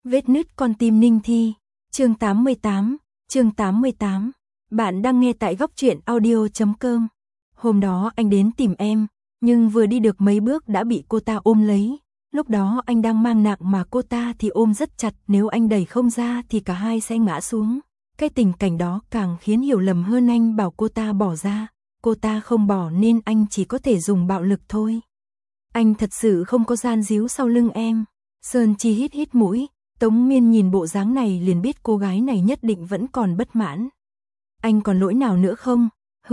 Vết nứt con tim Ninh Thi, chương 88. Bạn đang nghe tại góc truyện audio.com. Hôm đó anh đến tìm em, nhưng vừa đi được mấy bước đã bị cô ta ôm lấy. Lúc đó anh đang mang nặng mà cô ta thì ôm rất chặt, nếu anh đẩy không ra thì cả hai sẽ ngã xuống. Cái tình cảnh đó càng khiến hiểu lầm hơn, anh bảo cô ta bỏ ra. Cô ta không bỏ nên anh chỉ có thể dùng bạo lực thôi. Anh thật sự không có gian díu sau lưng em. Sơn Chi hít mũi. Tống Miên nhìn bộ dáng này liền biết cô gái này nhất định vẫn còn bất mãn. Anh còn lỗi nào nữa không?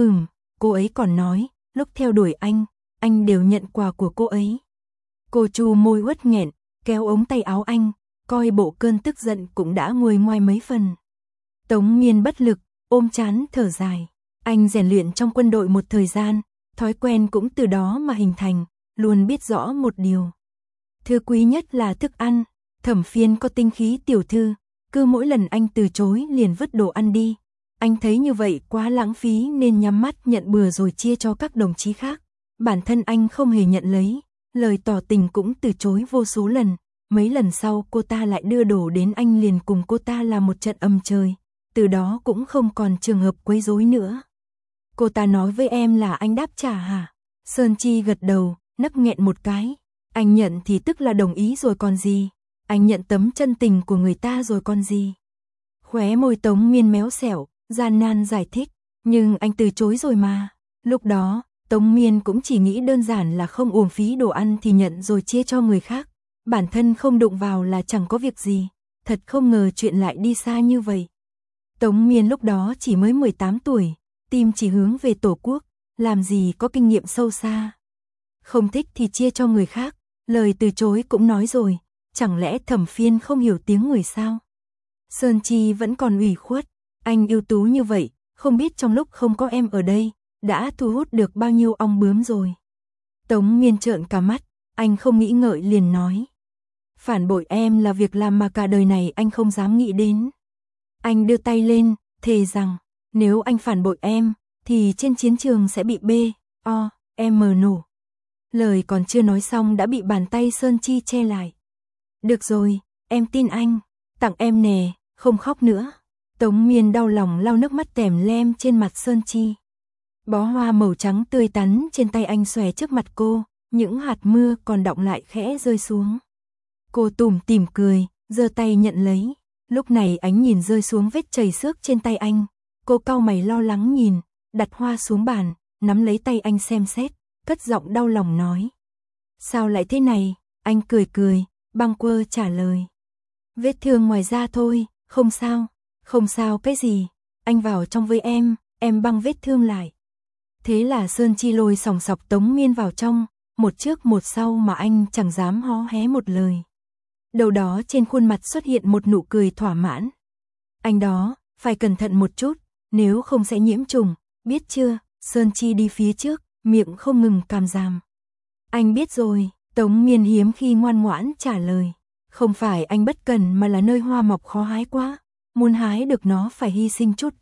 Cô ấy còn nói, lúc theo đuổi anh đều nhận quà của cô ấy. Cô chu môi uất nghẹn, kéo ống tay áo anh, coi bộ cơn tức giận cũng đã nguôi ngoai mấy phần. Tống Miên bất lực, ôm trán thở dài. Anh rèn luyện trong quân đội một thời gian, thói quen cũng từ đó mà hình thành, luôn biết rõ một điều. Thứ quý nhất là thức ăn. Thẩm Phiên có tinh khí tiểu thư, cứ mỗi lần anh từ chối liền vứt đồ ăn đi. Anh thấy như vậy quá lãng phí nên nhắm mắt nhận bừa rồi chia cho các đồng chí khác. Bản thân anh không hề nhận lấy, lời tỏ tình cũng từ chối vô số lần. Mấy lần sau cô ta lại đưa đồ đến, anh liền cùng cô ta làm một trận âm trời. Từ đó cũng không còn trường hợp quấy rối nữa. Cô ta nói với em là anh đáp trả hả? Sơn Chi gật đầu, nấc nghẹn một cái. Anh nhận thì tức là đồng ý rồi còn gì. Anh nhận tấm chân tình của người ta rồi còn gì. Khóe môi Tống Miên méo xẻo, gian nan giải thích. Nhưng anh từ chối rồi mà. Lúc đó, Tống Miên cũng chỉ nghĩ đơn giản là không uổng phí đồ ăn thì nhận rồi chia cho người khác. Bản thân không đụng vào là chẳng có việc gì. Thật không ngờ chuyện lại đi xa như vậy. Tống Miên lúc đó chỉ mới 18 tuổi, tim chỉ hướng về Tổ quốc, làm gì có kinh nghiệm sâu xa. Không thích thì chia cho người khác, lời từ chối cũng nói rồi. Chẳng lẽ Thẩm Phiên không hiểu tiếng người sao? Sơn Chi vẫn còn ủy khuất, anh ưu tú như vậy, không biết trong lúc không có em ở đây, đã thu hút được bao nhiêu ong bướm rồi. Tống Miên trợn cả mắt, anh không nghĩ ngợi liền nói. Phản bội em là việc làm mà cả đời này anh không dám nghĩ đến. Anh đưa tay lên, thề rằng, nếu anh phản bội em, thì trên chiến trường sẽ bị B.O.M. nổ. Lời còn chưa nói xong đã bị bàn tay Sơn Chi che lại. Được rồi, em tin anh, tặng em nè, không khóc nữa. Tống Miên đau lòng lau nước mắt tèm lem trên mặt Sơn Chi. Bó hoa màu trắng tươi tắn trên tay anh xòe trước mặt cô, những hạt mưa còn đọng lại khẽ rơi xuống. Cô tủm tỉm cười, giơ tay nhận lấy. Lúc này ánh nhìn rơi xuống vết chảy xước trên tay anh. Cô cau mày lo lắng nhìn, đặt hoa xuống bàn, nắm lấy tay anh xem xét, cất giọng đau lòng nói. Sao lại thế này? Anh cười. Băng quơ trả lời. Vết thương ngoài da thôi, không sao. Không sao cái gì? Anh vào trong với em băng vết thương lại. Thế là Sơn Chi lôi sòng sọc Tống Miên vào trong, một trước một sau mà anh chẳng dám hó hé một lời. Đầu đó trên khuôn mặt xuất hiện một nụ cười thỏa mãn. Anh đó, phải cẩn thận một chút, nếu không sẽ nhiễm trùng, biết chưa? Sơn Chi đi phía trước, miệng không ngừng càm ràm. Anh biết rồi. Tống Miên hiếm khi ngoan ngoãn trả lời. Không phải anh bất cần mà là nơi hoa mọc khó hái quá. Muốn hái được nó phải hy sinh chút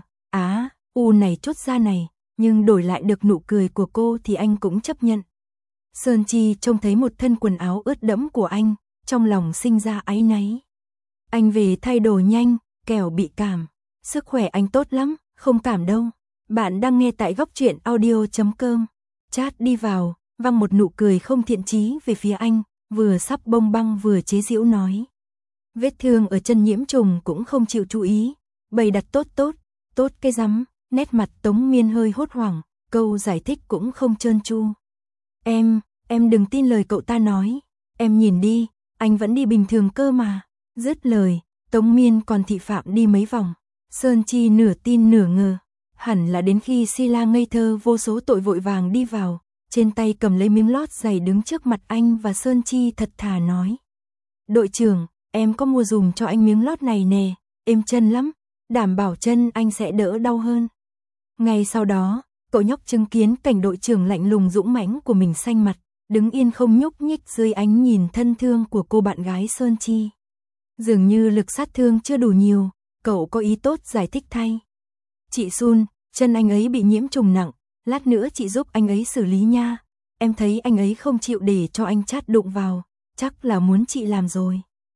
U này chút da này. Nhưng đổi lại được nụ cười của cô thì anh cũng chấp nhận. Sơn Chi trông thấy một thân quần áo ướt đẫm của anh, trong lòng sinh ra áy náy. Anh về thay đồ nhanh, kẻo bị cảm. Sức khỏe anh tốt lắm, không cảm đâu. Bạn đang nghe tại góc truyện audio.com. Chat đi vào. Văng một nụ cười không thiện chí về phía anh, vừa sắp bông băng vừa chế giễu nói. Vết thương ở chân nhiễm trùng cũng không chịu chú ý, bày đặt tốt cái rắm. Nét mặt Tống Miên hơi hốt hoảng, câu giải thích cũng không trơn tru. Em đừng tin lời cậu ta nói, em nhìn đi, anh vẫn đi bình thường cơ mà. Dứt lời, Tống Miên còn thị phạm đi mấy vòng. Sơn Chi nửa tin nửa ngờ, hẳn là đến khi Sila ngây thơ vô số tội vội vàng đi vào. Trên tay cầm lấy miếng lót giày đứng trước mặt anh và Sơn Chi thật thà nói. Đội trưởng, em có mua dùm cho anh miếng lót này nè, êm chân lắm, đảm bảo chân anh sẽ đỡ đau hơn. Ngay sau đó, cậu nhóc chứng kiến cảnh đội trưởng lạnh lùng dũng mãnh của mình xanh mặt, đứng yên không nhúc nhích dưới ánh nhìn thân thương của cô bạn gái Sơn Chi. Dường như lực sát thương chưa đủ nhiều, cậu có ý tốt giải thích thay. Chị Sun, chân anh ấy bị nhiễm trùng nặng. Lát nữa chị giúp anh ấy xử lý nha. Em thấy anh ấy không chịu để cho anh chát đụng vào, chắc là muốn chị làm rồi.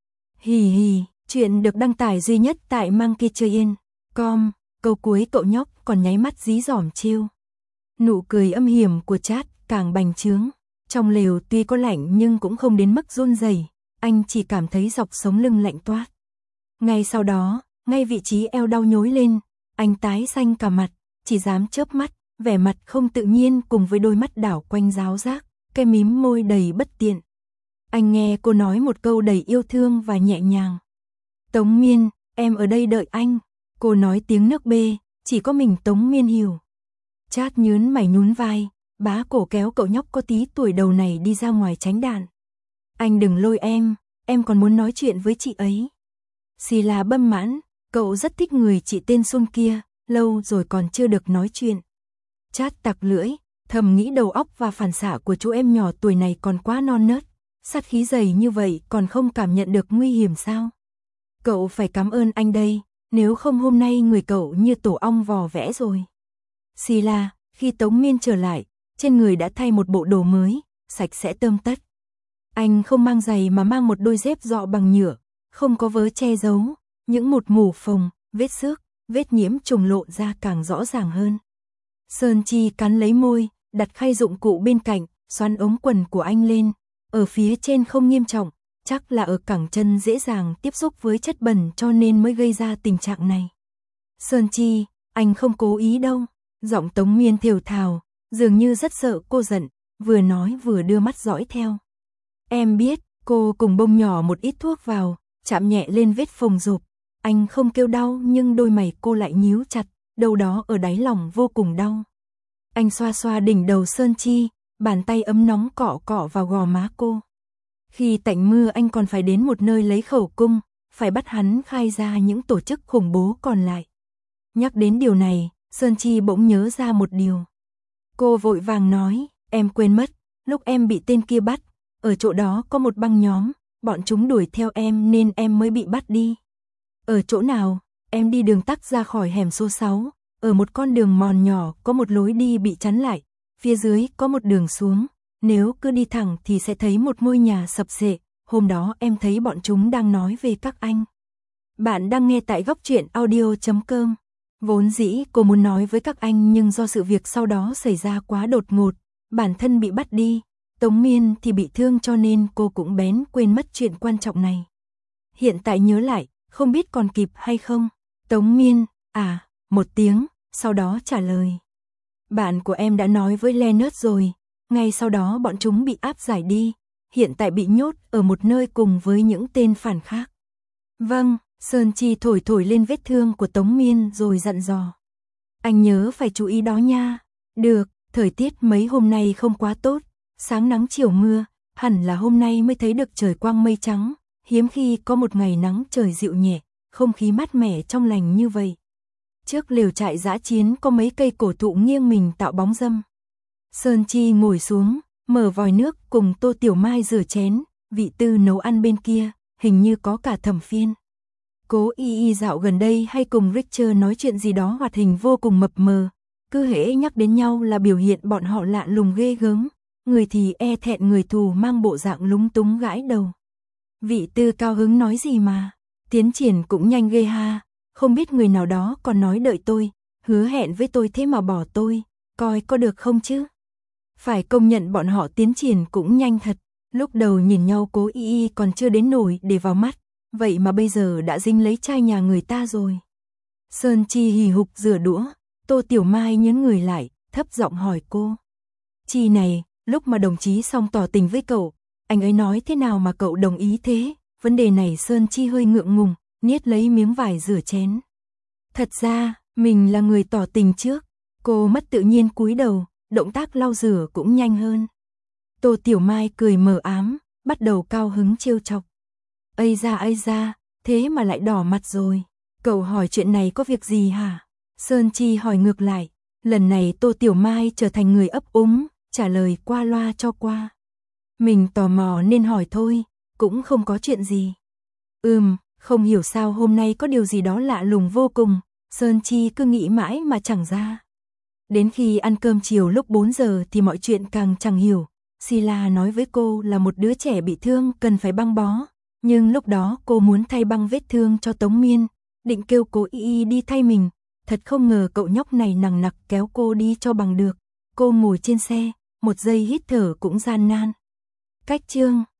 Hì hì, chuyện được đăng tải duy nhất tại monkeytrain.com, câu cuối cậu nhóc còn nháy mắt dí dỏm trêu. Nụ cười âm hiểm của Chad càng bành trướng. Trong lều tuy có lạnh nhưng cũng không đến mức run rẩy, anh chỉ cảm thấy dọc sống lưng lạnh toát. Ngay sau đó, ngay vị trí eo đau nhói lên, anh tái xanh cả mặt, chỉ dám chớp mắt, vẻ mặt không tự nhiên cùng với đôi mắt đảo quanh ráo rác, cái mím môi đầy bất tiện. Anh nghe cô nói một câu đầy yêu thương và nhẹ nhàng. Tống Miên, em ở đây đợi anh. Cô nói tiếng nước bê, chỉ có mình Tống Miên hiểu. Chad nhớn mày nhún vai, bá cổ kéo cậu nhóc có tí tuổi đầu này đi ra ngoài tránh đạn. Anh đừng lôi em còn muốn nói chuyện với chị ấy. Sheila bâm mãn, cậu rất thích người chị tên Sun kia, lâu rồi còn chưa được nói chuyện. Chad tặc lưỡi, thầm nghĩ đầu óc và phản xạ của chú em nhỏ tuổi này còn quá non nớt, sát khí dày như vậy còn không cảm nhận được nguy hiểm sao? Cậu phải cảm ơn anh đây, nếu không hôm nay người cậu như tổ ong vò vẽ rồi. Sheila, khi Tống Miên trở lại, trên người đã thay một bộ đồ mới, sạch sẽ tươm tất. Anh không mang giày mà mang một đôi dép dọ bằng nhựa, không có vớ che giấu, những một mủ phồng, vết xước, vết nhiễm trùng lộ ra càng rõ ràng hơn. Sơn Chi cắn lấy môi, đặt khay dụng cụ bên cạnh, xoắn ống quần của anh lên, ở phía trên không nghiêm trọng, chắc là ở cẳng chân dễ dàng tiếp xúc với chất bẩn cho nên mới gây ra tình trạng này. Sơn Chi, anh không cố ý đâu, giọng Tống Miên thều thào, dường như rất sợ cô giận, vừa nói vừa đưa mắt dõi theo. Em biết, cô cùng bông nhỏ một ít thuốc vào, chạm nhẹ lên vết phồng rộp. Anh không kêu đau nhưng đôi mày cô lại nhíu chặt, đâu đó ở đáy lòng vô cùng đau. Anh xoa xoa đỉnh đầu Sơn Chi, bàn tay ấm nóng cọ cọ vào gò má cô. Khi tạnh mưa anh còn phải đến một nơi lấy khẩu cung, phải bắt hắn khai ra những tổ chức khủng bố còn lại. Nhắc đến điều này, Sơn Chi bỗng nhớ ra một điều. Cô vội vàng nói, em quên mất, lúc em bị tên kia bắt, ở chỗ đó có một băng nhóm, bọn chúng đuổi theo em nên em mới bị bắt đi. Ở chỗ nào? Em đi đường tắc ra khỏi hẻm số 6, ở một con đường mòn nhỏ có một lối đi bị chắn lại, phía dưới có một đường xuống, nếu cứ đi thẳng thì sẽ thấy một ngôi nhà sập xệ, hôm đó em thấy bọn chúng đang nói về các anh. Bạn đang nghe tại góc truyện audio.com. Vốn dĩ cô muốn nói với các anh nhưng do sự việc sau đó xảy ra quá đột ngột, bản thân bị bắt đi, Tống Miên thì bị thương cho nên cô cũng bén quên mất chuyện quan trọng này. Hiện tại nhớ lại, không biết còn kịp hay không. Tống Miên, một tiếng, sau đó trả lời. Bạn của em đã nói với Leonard rồi, ngay sau đó bọn chúng bị áp giải đi, hiện tại bị nhốt ở một nơi cùng với những tên phản khác. Vâng, Sơn Chi thổi thổi lên vết thương của Tống Miên rồi dặn dò. Anh nhớ phải chú ý đó nha. Được, thời tiết mấy hôm nay không quá tốt, sáng nắng chiều mưa, hẳn là hôm nay mới thấy được trời quang mây trắng, hiếm khi có một ngày nắng trời dịu nhẹ, không khí mát mẻ trong lành như vậy. Trước lều trại dã chiến có mấy cây cổ thụ nghiêng mình tạo bóng râm. Sơn Chi ngồi xuống, mở vòi nước cùng Tô Tiểu Mai rửa chén, vị Tư nấu ăn bên kia, hình như có cả Thẩm Phiên. Cố Y dạo gần đây hay cùng Richard nói chuyện gì đó hoạt hình vô cùng mập mờ, cứ hễ nhắc đến nhau là biểu hiện bọn họ lạ lùng ghê gớm, người thì e thẹn người thù mang bộ dạng lúng túng gãi đầu. Vị Tư cao hứng nói gì mà, tiến triển cũng nhanh ghê ha, không biết người nào đó còn nói đợi tôi, hứa hẹn với tôi thế mà bỏ tôi, coi có được không chứ. Phải công nhận bọn họ tiến triển cũng nhanh thật, lúc đầu nhìn nhau Cố Y còn chưa đến nổi để vào mắt, vậy mà bây giờ đã dính lấy trai nhà người ta rồi. Sơn Chi hì hục rửa đũa, Tô Tiểu Mai nhớn người lại, thấp giọng hỏi cô. Chi này, lúc mà đồng chí Song tỏ tình với cậu, anh ấy nói thế nào mà cậu đồng ý thế? Vấn đề này Sơn Chi hơi ngượng ngùng, niết lấy miếng vải rửa chén. Thật ra, mình là người tỏ tình trước. Cô mất tự nhiên cúi đầu, động tác lau rửa cũng nhanh hơn. Tô Tiểu Mai cười mờ ám, bắt đầu cao hứng trêu chọc. Ây da, thế mà lại đỏ mặt rồi. Cậu hỏi chuyện này có việc gì hả? Sơn Chi hỏi ngược lại. Lần này Tô Tiểu Mai trở thành người ấp úng, trả lời qua loa cho qua. Mình tò mò nên hỏi thôi, cũng không có chuyện gì. Không hiểu sao hôm nay có điều gì đó lạ lùng vô cùng, Sơn Chi cứ nghĩ mãi mà chẳng ra. Đến khi ăn cơm chiều lúc 4 giờ thì mọi chuyện càng chẳng hiểu. Sheila nói với cô là một đứa trẻ bị thương cần phải băng bó, Nhưng lúc đó cô muốn thay băng vết thương cho Tống Miên, định kêu cô Y đi thay mình, thật không ngờ cậu nhóc này nằng nặc kéo cô đi cho bằng được. Cô ngồi trên xe, một giây hít thở cũng gian nan. Cách chương